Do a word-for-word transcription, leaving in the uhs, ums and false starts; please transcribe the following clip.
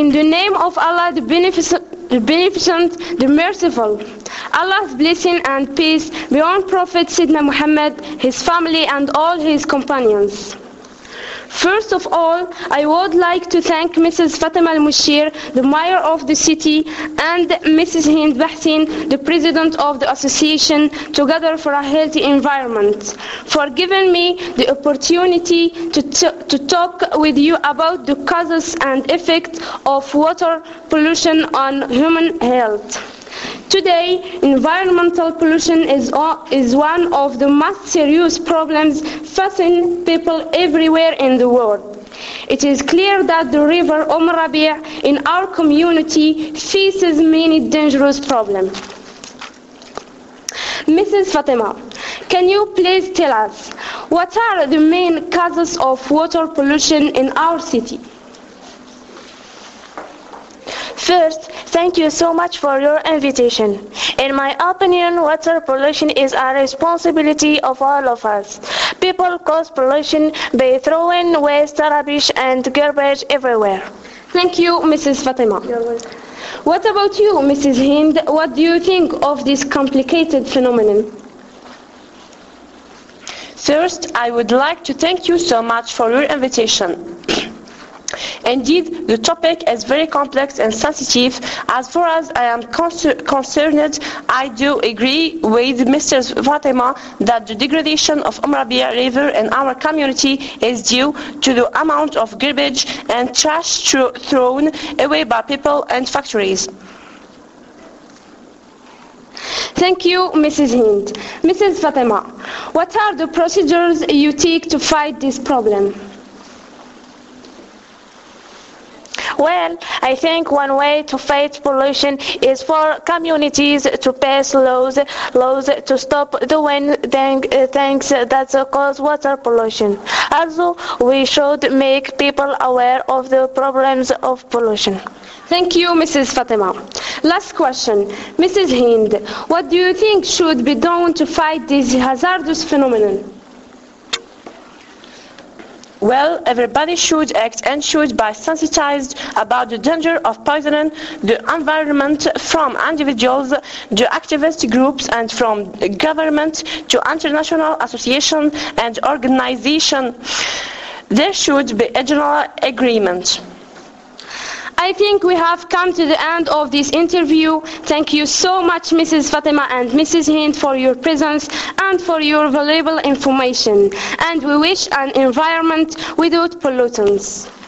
In the name of Allah, the beneficent, the, beneficent, the merciful. Allah's blessing and peace be on Prophet Sayyidina Muhammad, his family and all his companions. First of all, I would like to thank Missus Fatima Al-Mushir, the mayor of the city, and Missus Hind Bahsin, the president of the association, Together for a Healthy Environment, for giving me the opportunity to, t- to talk with you about the causes and effects of water pollution on human health. Today, environmental pollution is, is one of the most serious problems facing people everywhere in the world. It is clear that the river Umm Rabi' in our community faces many dangerous problems. Missus Fatima, can you please tell us what are the main causes of water pollution in our city? First, thank you so much for your invitation. In my opinion, water pollution is a responsibility of all of us. People cause pollution by throwing waste, rubbish, and garbage everywhere. Thank you, Missus Fatima. What about you, Missus Hind? What do you think of this complicated phenomenon? First, I would like to thank you so much for your invitation. Indeed, the topic is very complex and sensitive. As far as I am con- concerned, I do agree with Missus Fatima that the degradation of Umm Rabi' River in our community is due to the amount of garbage and trash tro- thrown away by people and factories. Thank you, Missus Hind. Missus Fatima, what are the procedures you take to fight this problem? Well, I think one way to fight pollution is for communities to pass laws, laws to stop doing things that cause water pollution. Also, we should make people aware of the problems of pollution. Thank you, Missus Fatima. Last question. Missus Hind, what do you think should be done to fight this hazardous phenomenon? Well, everybody should act and should be sensitized about the danger of poisoning the environment, from individuals to activist groups and from government to international associations and organizations. There should be a general agreement. I think we have come to the end of this interview. Thank you so much, Missus Fatima and Missus Hind, for your presence and for your valuable information. And we wish an environment without pollutants.